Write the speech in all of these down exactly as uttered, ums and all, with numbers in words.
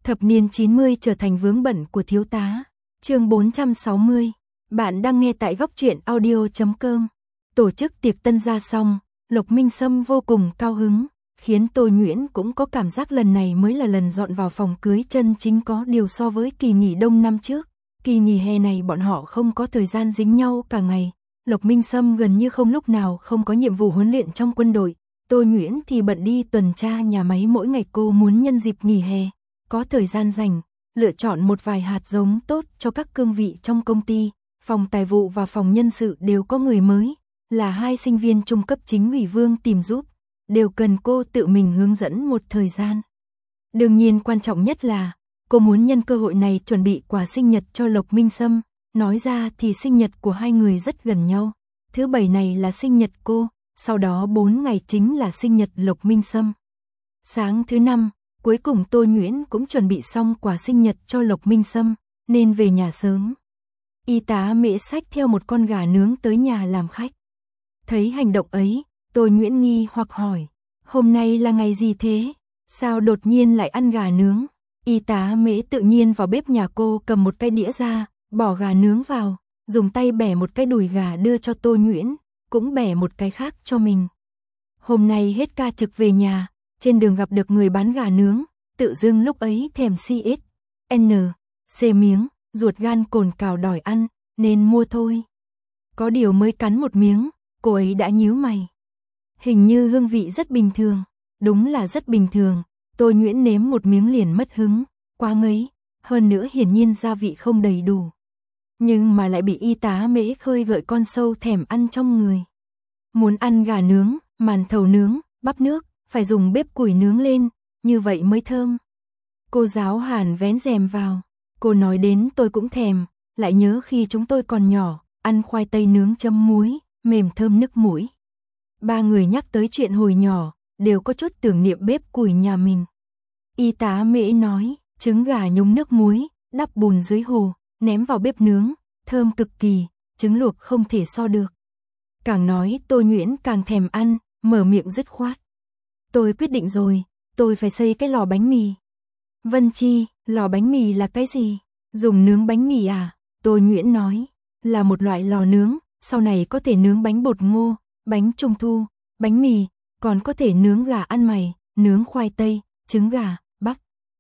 Thập niên chín mươi trở thành vướng bận của thiếu tá. Chương bốn trăm sáu mươi. Bạn đang nghe tại góc truyện audio chấm com. Tổ chức tiệc tân gia xong, Lộc Minh Sâm vô cùng cao hứng, khiến Tô Nhuyễn cũng có cảm giác lần này mới là lần dọn vào phòng cưới chân chính, có điều so với kỳ nghỉ đông năm trước, kỳ nghỉ hè này bọn họ không có thời gian dính nhau cả ngày. Lộc Minh Sâm gần như không lúc nào không có nhiệm vụ huấn luyện trong quân đội, Tô Nhuyễn thì bận đi tuần tra nhà máy mỗi ngày. Cô muốn nhân dịp nghỉ hè, có thời gian rảnh, lựa chọn một vài hạt giống tốt cho các cương vị trong công ty. Phòng tài vụ và phòng nhân sự đều có người mới, là hai sinh viên trung cấp chính ủy Vương tìm giúp, đều cần cô tự mình hướng dẫn một thời gian. Đương nhiên quan trọng nhất là, cô muốn nhân cơ hội này chuẩn bị quà sinh nhật cho Lộc Minh Sâm. Nói ra thì sinh nhật của hai người rất gần nhau. Thứ bảy này là sinh nhật cô, sau đó bốn ngày chính là sinh nhật Lộc Minh Sâm. Sáng thứ năm, cuối cùng Tô Nhuyễn cũng chuẩn bị xong quà sinh nhật cho Lộc Minh Sâm, nên về nhà sớm. Y tá Mễ xách theo một con gà nướng tới nhà làm khách. Thấy hành động ấy, Tô Nhuyễn nghi hoặc hỏi, hôm nay là ngày gì thế? Sao đột nhiên lại ăn gà nướng? Y tá Mễ tự nhiên vào bếp nhà cô cầm một cái đĩa ra, bỏ gà nướng vào, dùng tay bẻ một cái đùi gà đưa cho Tô Nhuyễn, cũng bẻ một cái khác cho mình. Hôm nay hết ca trực về nhà, trên đường gặp được người bán gà nướng, tự dưng lúc ấy thèm xê ét, en, xê miếng, ruột gan cồn cào đòi ăn, nên mua thôi. Có điều mới cắn một miếng, cô ấy đã nhíu mày. Hình như hương vị rất bình thường, đúng là rất bình thường. Tô Nhuyễn nếm một miếng liền mất hứng, quá ngấy, hơn nữa hiển nhiên gia vị không đầy đủ. Nhưng mà lại bị y tá Mễ khơi gợi con sâu thèm ăn trong người. Muốn ăn gà nướng, màn thầu nướng, bắp nước, phải dùng bếp củi nướng lên, như vậy mới thơm. Cô giáo Hàn vén rèm vào, cô nói đến tôi cũng thèm, lại nhớ khi chúng tôi còn nhỏ, ăn khoai tây nướng chấm muối, mềm thơm nức mũi. Ba người nhắc tới chuyện hồi nhỏ, đều có chút tưởng niệm bếp củi nhà mình. Y tá Mễ nói, trứng gà nhúng nước muối, đắp bùn dưới hồ, ném vào bếp nướng, thơm cực kỳ, trứng luộc không thể so được. Càng nói Tô Nhuyễn càng thèm ăn, mở miệng dứt khoát. Tôi quyết định rồi, tôi phải xây cái lò bánh mì. Vân Chi, lò bánh mì là cái gì? Dùng nướng bánh mì à? Tô Nhuyễn nói, là một loại lò nướng, sau này có thể nướng bánh bột ngô, bánh trung thu, bánh mì, còn có thể nướng gà ăn mày, nướng khoai tây, trứng gà, bắp.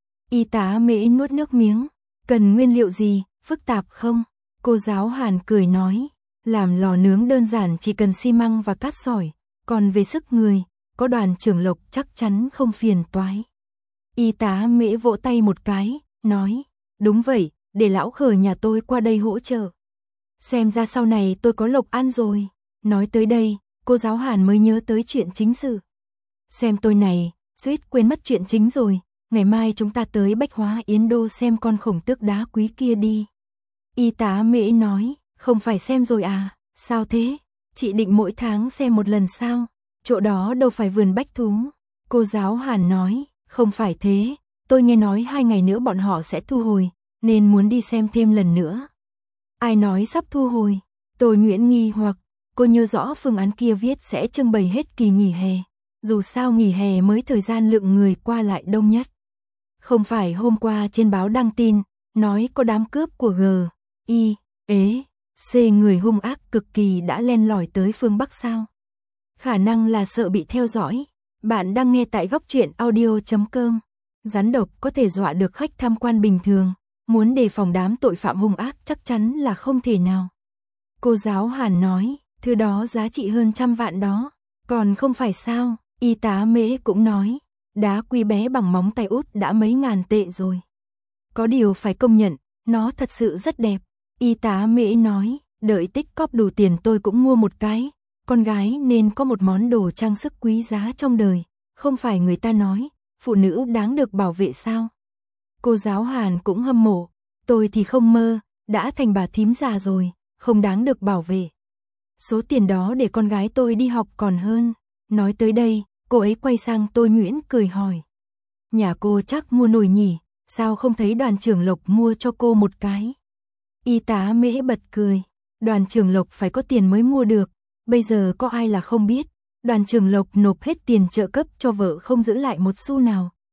Y tá Mễ nuốt nước miếng, cần nguyên liệu gì, phức tạp không? Cô giáo Hàn cười nói, làm lò nướng đơn giản chỉ cần xi măng và cát sỏi, còn về sức người, có đoàn trưởng Lộc chắc chắn không phiền toái. Y tá Mễ vỗ tay một cái, nói, đúng vậy, để lão Khờ nhà tôi qua đây hỗ trợ. Xem ra sau này tôi có lộc ăn rồi. Nói tới đây, cô giáo Hàn mới nhớ tới chuyện chính sự. Xem tôi này, suýt quên mất chuyện chính rồi, ngày mai chúng ta tới Bách Hóa Yến Đô xem con khổng tước đá quý kia đi. Y tá Mễ nói, không phải xem rồi à, sao thế? Chị định mỗi tháng xem một lần sao? Chỗ đó đâu phải vườn bách thú. Cô giáo Hàn nói, không phải thế, tôi nghe nói hai ngày nữa bọn họ sẽ thu hồi, nên muốn đi xem thêm lần nữa. Ai nói sắp thu hồi? Tô Nhuyễn nghi hoặc, cô nhớ rõ phương án kia viết sẽ trưng bày hết kỳ nghỉ hè. Dù sao nghỉ hè mới thời gian lượng người qua lại đông nhất. Không phải hôm qua trên báo đăng tin, nói có đám cướp của G, I, ế, C người hung ác cực kỳ đã len lỏi tới phương Bắc sao? Khả năng là sợ bị theo dõi. Bạn đang nghe tại góc truyện audio chấm com. Rắn độc có thể dọa được khách tham quan bình thường, muốn đề phòng đám tội phạm hung ác chắc chắn là không thể nào. Cô giáo Hàn nói, thứ đó giá trị hơn trăm vạn đó, còn không phải sao? Y tá Mễ cũng nói, đá quý bé bằng móng tay út đã mấy ngàn tệ rồi. Có điều phải công nhận, nó thật sự rất đẹp. Y tá Mễ nói, đợi tích cóp đủ tiền tôi cũng mua một cái. Con gái nên có một món đồ trang sức quý giá trong đời, không phải người ta nói, phụ nữ đáng được bảo vệ sao? Cô giáo Hàn cũng hâm mộ, tôi thì không mơ, đã thành bà thím già rồi, không đáng được bảo vệ. Số tiền đó để con gái tôi đi học còn hơn. Nói tới đây, cô ấy quay sang Tô Nhuyễn cười hỏi. Nhà cô chắc mua nồi nhỉ, sao không thấy đoàn trưởng Lộc mua cho cô một cái? Y tá Mễ bật cười, đoàn trưởng Lộc phải có tiền mới mua được, bây giờ có ai là không biết. Đoàn trưởng Lộc nộp hết tiền trợ cấp cho vợ không giữ lại một xu nào,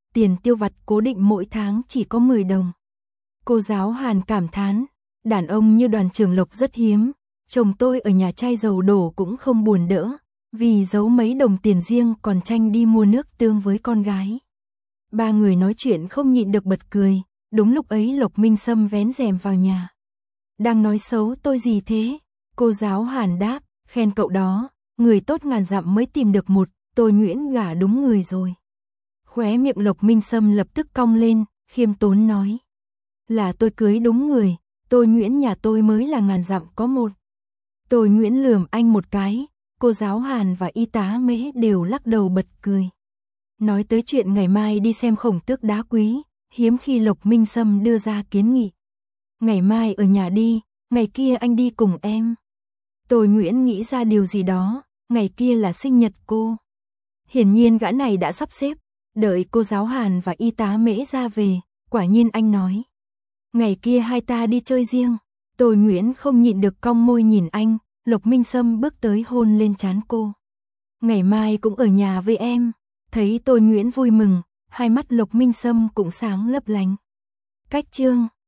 tiền tiêu vặt cố định mỗi tháng chỉ có mười đồng. Cô giáo Hàn cảm thán, đàn ông như đoàn Trường Lộc rất hiếm, chồng tôi ở nhà trai giàu đổ cũng không buồn đỡ, vì giấu mấy đồng tiền riêng còn tranh đi mua nước tương với con gái. Ba người nói chuyện không nhịn được bật cười, đúng lúc ấy Lộc Minh Sâm vén rèm vào nhà. Đang nói xấu tôi gì thế? Cô giáo Hàn đáp, khen cậu đó, người tốt ngàn dặm mới tìm được một, tôi Nguyễn gả đúng người rồi. Khóe miệng Lộc Minh Sâm lập tức cong lên, khiêm tốn nói. Là tôi cưới đúng người, tôi Nguyễn nhà tôi mới là ngàn dặm có một. Tôi Nguyễn lườm anh một cái, cô giáo Hàn và y tá Mễ đều lắc đầu bật cười. Nói tới chuyện ngày mai đi xem khổng tước đá quý, hiếm khi Lộc Minh Sâm đưa ra kiến nghị. Ngày mai ở nhà đi, ngày kia anh đi cùng em. Tôi Nguyễn nghĩ ra điều gì đó, ngày kia là sinh nhật cô. Hiển nhiên gã này đã sắp xếp, đợi cô giáo Hàn và y tá Mễ ra về, quả nhiên anh nói. Ngày kia hai ta đi chơi riêng, tôi Nguyễn không nhịn được cong môi nhìn anh, Lộc Minh Sâm bước tới hôn lên trán cô. Ngày mai cũng ở nhà với em, thấy tôi Nguyễn vui mừng, hai mắt Lộc Minh Sâm cũng sáng lấp lánh. Cách chương